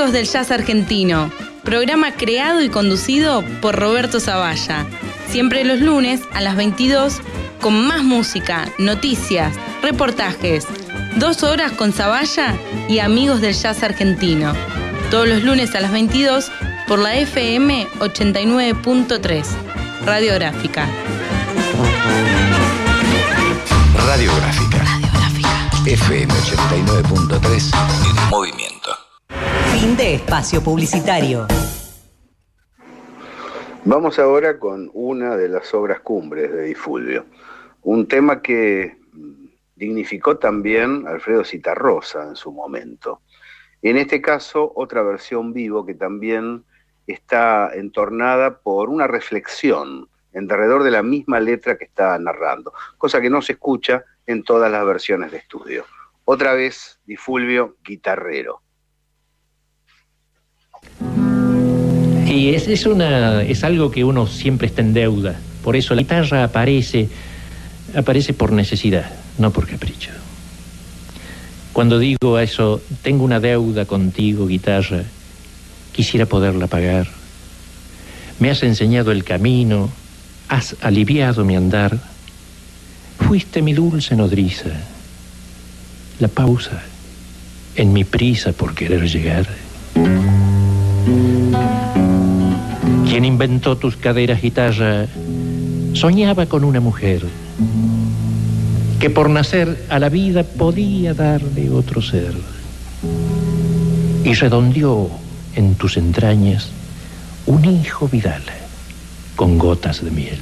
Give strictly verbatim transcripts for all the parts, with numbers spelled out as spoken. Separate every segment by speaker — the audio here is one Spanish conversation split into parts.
Speaker 1: Amigos del Jazz Argentino, programa creado y conducido por Roberto Zavalla. Siempre los lunes a las veintidós con más música, noticias, reportajes. Dos horas con Zavalla y Amigos del Jazz Argentino. Todos los lunes a las veintidós por la F M ochenta y nueve punto tres. Radiográfica.
Speaker 2: Radiográfica. Radiográfica. F M ochenta y nueve punto tres en movimiento.
Speaker 3: Fin de espacio publicitario.
Speaker 4: Vamos ahora con una de las obras cumbres de Di Fulvio. Un tema que dignificó también Alfredo Zitarrosa en su momento. En este caso, otra versión vivo que también está entornada por una reflexión en derredor de la misma letra que está narrando, cosa que no se escucha en todas las versiones de estudio. Otra vez, Di Fulvio, guitarrero.
Speaker 5: Y es, es, una, es algo que uno siempre está en deuda. Por eso la guitarra aparece, aparece por necesidad, no por capricho. Cuando digo a eso, tengo una deuda contigo, guitarra, quisiera poderla pagar. Me has enseñado el camino, has aliviado mi andar. Fuiste mi dulce nodriza, la pausa en mi prisa por querer llegar. Quien inventó tus caderas, guitarra, soñaba con una mujer que por nacer a la vida podía darle otro ser, y redondeó en tus entrañas un hijo vidal con gotas de miel.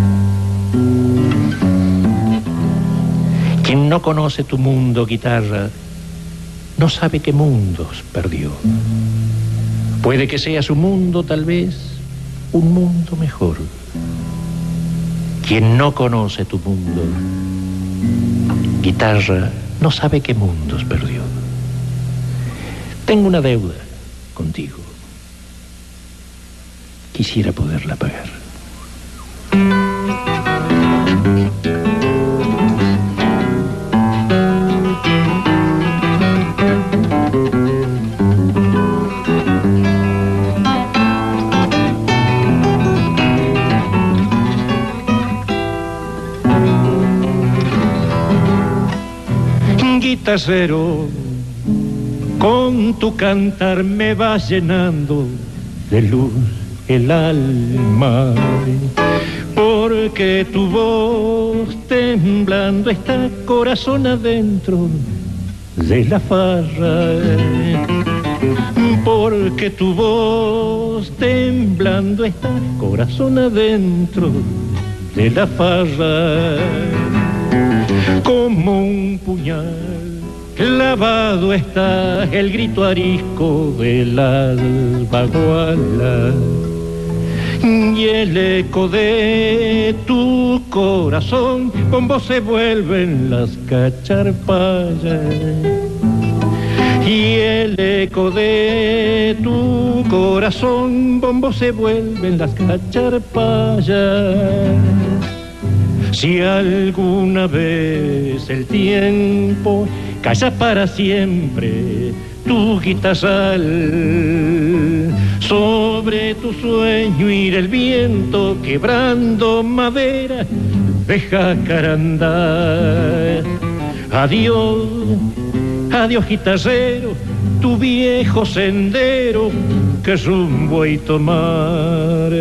Speaker 5: Quien no conoce tu mundo, guitarra, no sabe qué mundos perdió. Puede que sea su mundo, tal vez, un mundo mejor. Quien no conoce tu mundo, guitarra, no sabe qué mundos perdió. Tengo una deuda contigo. Quisiera poderla pagar. Guitarrero, con tu cantar me vas llenando de luz el alma, porque tu voz temblando está corazón adentro de la farra, porque tu voz temblando está corazón adentro de la farra, como un puñal clavado está el grito arisco de las bagualas, y el eco de tu corazón con vos se vuelven las cacharpayas, y el eco de tu corazón con vos se vuelven las cacharpayas. Si alguna vez el tiempo calla para siempre tu guitarral, sobre tu sueño irá el viento quebrando madera de jacarandá. Adiós, adiós guitarrero, tu viejo sendero, que rumbo hay tomar.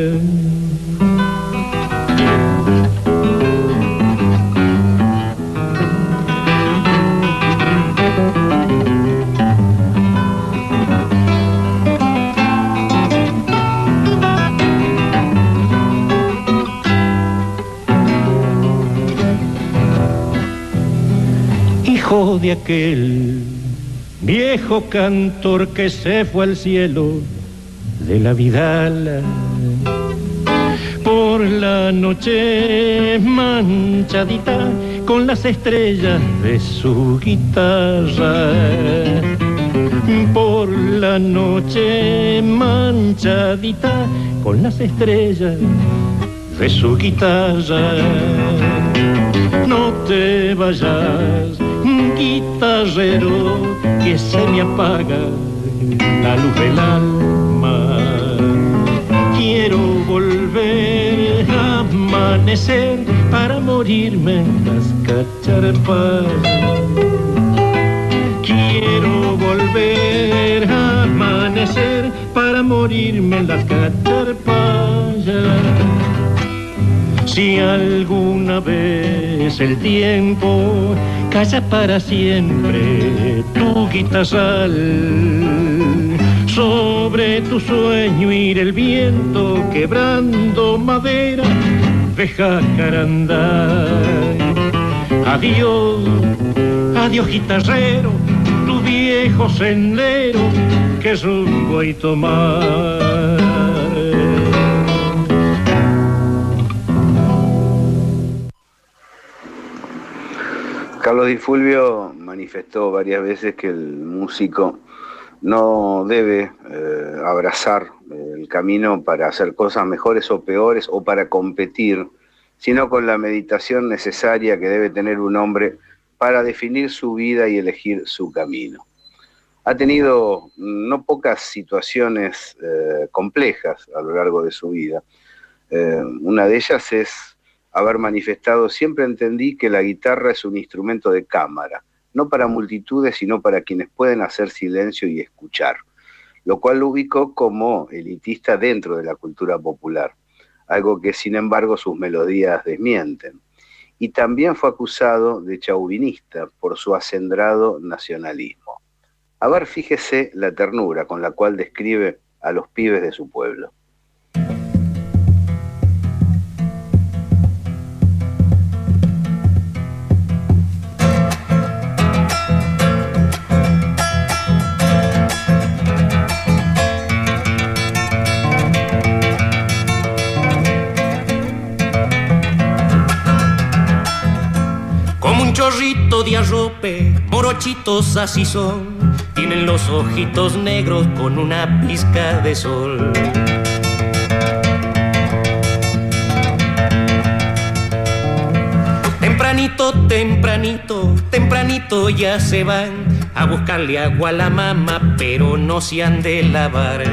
Speaker 5: Hijo de aquel viejo cantor que se fue al cielo de la Vidala, por la noche manchadita con las estrellas de su guitarra, por la noche manchadita con las estrellas de su guitarra. No te vayas, guitarrero, que se me apaga la luz del alma. Quiero volver a amanecer para morirme en las cacharpas. Quiero volver a amanecer para morirme en las cacharpas. Si alguna vez el tiempo calla para siempre tu guitarral, sobre tu sueño irá el viento quebrando madera de jacarandá. Adiós, adiós guitarrero, tu viejo sendero, que rumbo hay tomar.
Speaker 4: Carlos Di Fulvio manifestó varias veces que el músico no debe eh, abrazar el camino para hacer cosas mejores o peores o para competir, sino con la meditación necesaria que debe tener un hombre para definir su vida y elegir su camino. Ha tenido no pocas situaciones eh, complejas a lo largo de su vida. Eh, una de ellas es haber manifestado: siempre entendí que la guitarra es un instrumento de cámara, no para multitudes, sino para quienes pueden hacer silencio y escuchar, lo cual lo ubicó como elitista dentro de la cultura popular, algo que sin embargo sus melodías desmienten. Y también fue acusado de chauvinista por su acendrado nacionalismo. A ver, fíjese la ternura con la cual describe a los pibes de su pueblo.
Speaker 6: Chorrito de arrope, morochitos así son, tienen los ojitos negros con una pizca de sol. Tempranito, tempranito, tempranito ya se van a buscarle agua a la mamá, pero no se han de lavar.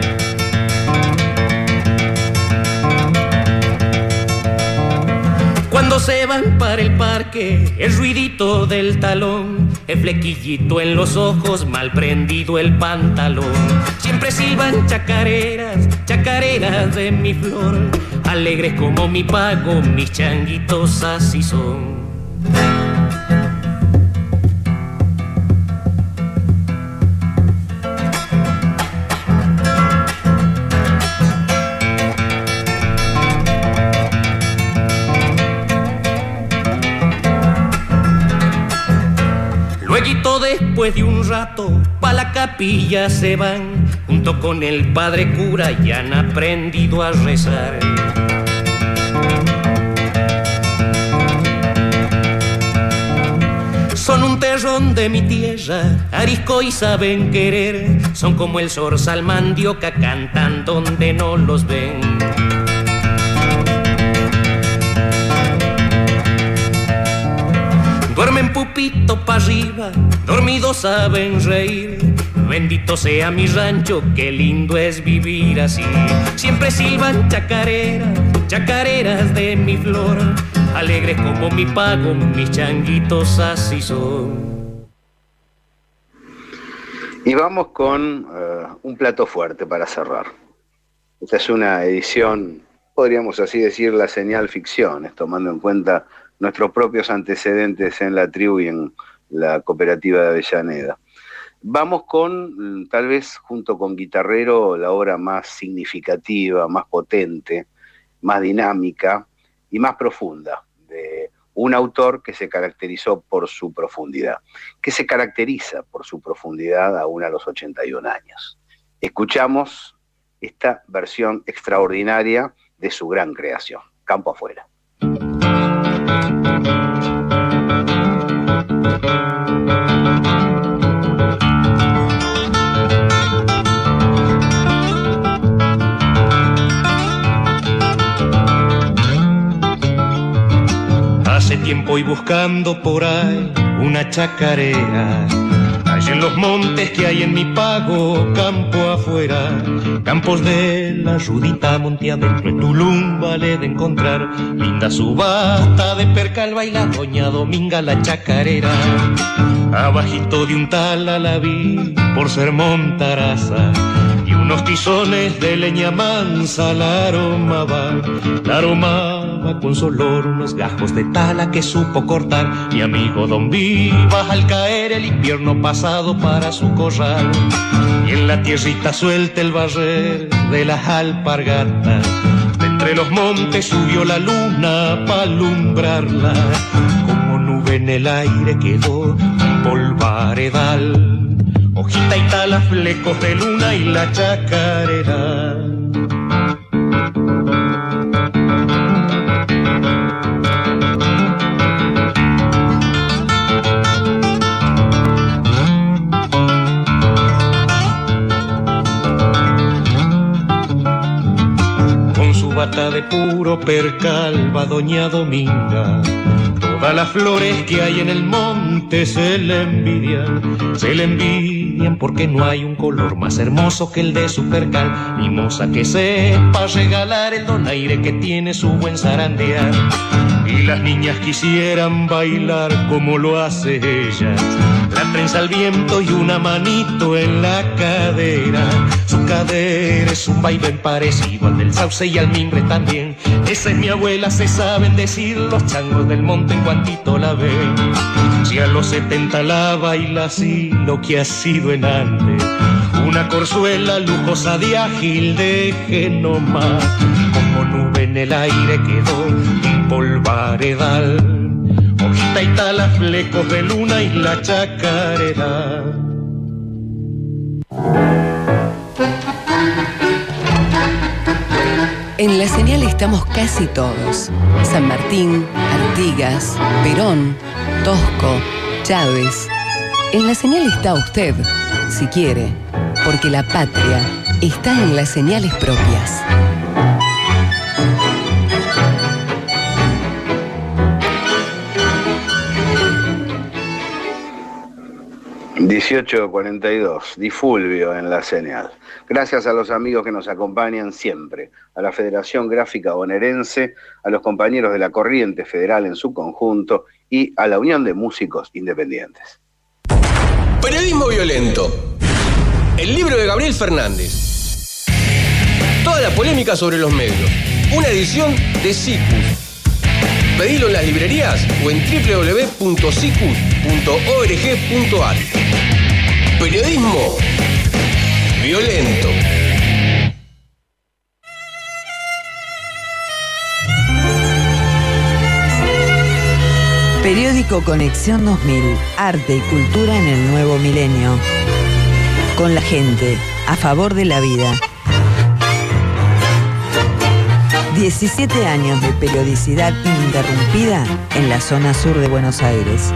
Speaker 6: Cuando se van para el parque, el ruidito del talón, el flequillito en los ojos, mal prendido el pantalón. Siempre silban chacareras, chacareras de mi flor, alegres como mi pago, mis changuitos así son. Después de un rato, pa' la capilla se van, junto con el padre cura ya han aprendido a rezar. Son un terrón de mi tierra, arisco y saben querer, son como el zorzal mandioca, cantan donde no los ven. Duermen pupito pa' arriba, dormidos saben reír. Bendito sea mi rancho, qué lindo es vivir así. Siempre silban chacareras, chacareras de mi flor, alegres como mi pago, mis changuitos así son.
Speaker 4: Y vamos con uh, un plato fuerte para cerrar. Esta es una edición, podríamos así decir, la señal ficciones, tomando en cuenta nuestros propios antecedentes en la tribu y en la cooperativa de Avellaneda. Vamos con, tal vez junto con Guitarrero, la obra más significativa, más potente, más dinámica y más profunda de un autor que se caracterizó por su profundidad, que se caracteriza por su profundidad aún a los ochenta y un años. Escuchamos esta versión extraordinaria de su gran creación, Campo Afuera.
Speaker 6: Hace tiempo y buscando por ahí una chacarera, Y en los montes que hay en mi pago, campo afuera, campos de la Rudita, monte adentro, en Tulum vale de encontrar linda subasta de percal, baila doña Dominga la chacarera. Abajito de un tal alabí, por ser montaraza, y unos tizones de leña mansa la aromaba, la aromaba con su olor, unos gajos de tala que supo cortar mi amigo Don Vivas al caer el invierno pasado para su corral. Y en la tierrita suelta el barrer de las alpargatas, de entre los montes subió la luna pa' alumbrarla, como nube en el aire quedó un polvaredal, hojita y tala, flecos de luna y la chacarera. Con su bata de puro percal va doña Dominga, todas las flores que hay en el monte se le envidian, se le envidian porque no hay un color más hermoso que el de su percal. Mimosa que sepa regalar el donaire que tiene su buen zarandear. Y las niñas quisieran bailar como lo hace ella, la trenza al viento y una manito en la cadera. Su cadera es un vaivén parecido al del sauce y al mimbre también. Esa es mi abuela, se saben decir los changos del monte en cuantito la ven. Si a los setenta la baila así, lo que ha sido en antes, una corzuela lujosa de ágil de Genoma, como nube en el aire quedó un polvaredal, hojita y tala, flecos de luna y la chacarera.
Speaker 7: En la señal estamos casi todos. San Martín, Artigas, Perón, Tosco, Chávez. En la señal está usted, si quiere, porque la patria está en las señales propias.
Speaker 4: dieciocho cuarenta y dos, Difulvio en la señal. Gracias a los amigos que nos acompañan siempre, a la Federación Gráfica Bonaerense, a los compañeros de la Corriente Federal en su conjunto y a la Unión de Músicos Independientes.
Speaker 8: Periodismo violento. El libro de Gabriel Fernández. Toda la polémica sobre los medios. Una edición de Cicus. Pedilo en las librerías o en doble u doble u doble u punto cicus punto org punto ar. Periodismo violento.
Speaker 9: Periódico Conexión dos mil. Arte y cultura en el nuevo milenio. Con la gente, a favor de la vida. diecisiete años de periodicidad ininterrumpida en la zona sur de Buenos Aires.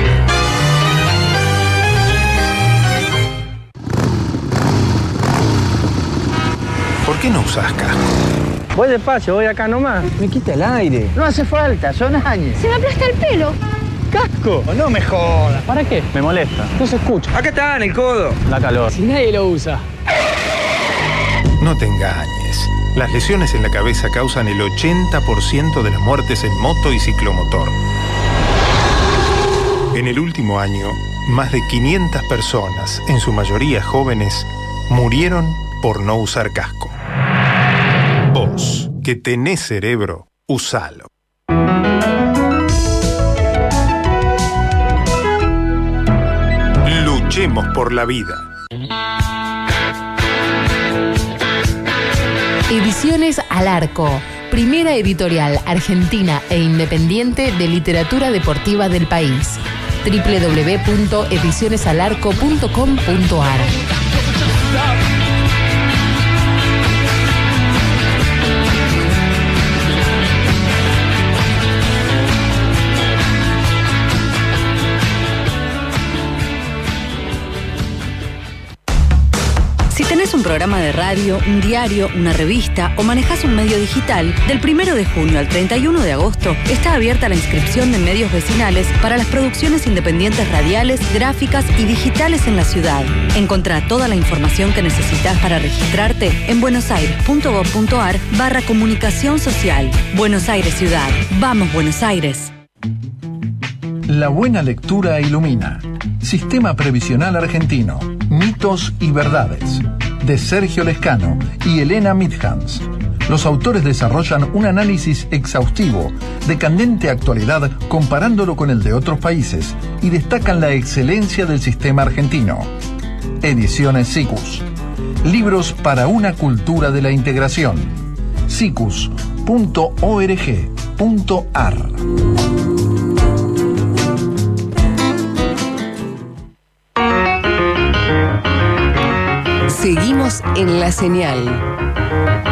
Speaker 10: ¿Por qué no usás casco?
Speaker 11: Voy despacio, voy acá nomás. Me quita el aire.
Speaker 12: No hace falta, son años.
Speaker 13: Se me aplasta el pelo.
Speaker 11: ¡Casco!
Speaker 12: No me jodas.
Speaker 11: ¿Para qué? Me molesta. No se escucha.
Speaker 12: Acá está, en el codo.
Speaker 11: Da calor. Si nadie lo usa.
Speaker 10: No te engañes. Las lesiones en la cabeza causan el ochenta por ciento de las muertes en moto y ciclomotor. En el último año, más de quinientas personas, en su mayoría jóvenes, murieron por no usar casco. Vos, que tenés cerebro, usalo. Luchemos por la vida.
Speaker 14: Ediciones Al Arco, primera editorial argentina e independiente de literatura deportiva del país. doble u doble u doble u punto ediciones al arco punto com punto ar.
Speaker 3: Si tenés un problema
Speaker 13: programa de radio, un diario, una revista o manejás un medio digital, del primero de junio al treinta y uno de agosto está abierta la inscripción de medios vecinales para las producciones independientes radiales, gráficas y digitales en la ciudad. Encontrá toda la información que necesitas para registrarte en buenosaires.gov.ar barra comunicación social. Buenos Aires Ciudad. Vamos, Buenos Aires.
Speaker 15: La buena lectura ilumina. Sistema Previsional Argentino. Mitos y verdades. De Sergio Lescano y Elena Midhans. Los autores desarrollan un análisis exhaustivo de candente actualidad comparándolo con el de otros países y destacan la excelencia del sistema argentino. Ediciones SICUS. Libros para una cultura de la integración. sicus punto org punto ar.
Speaker 7: Seguimos en La Señal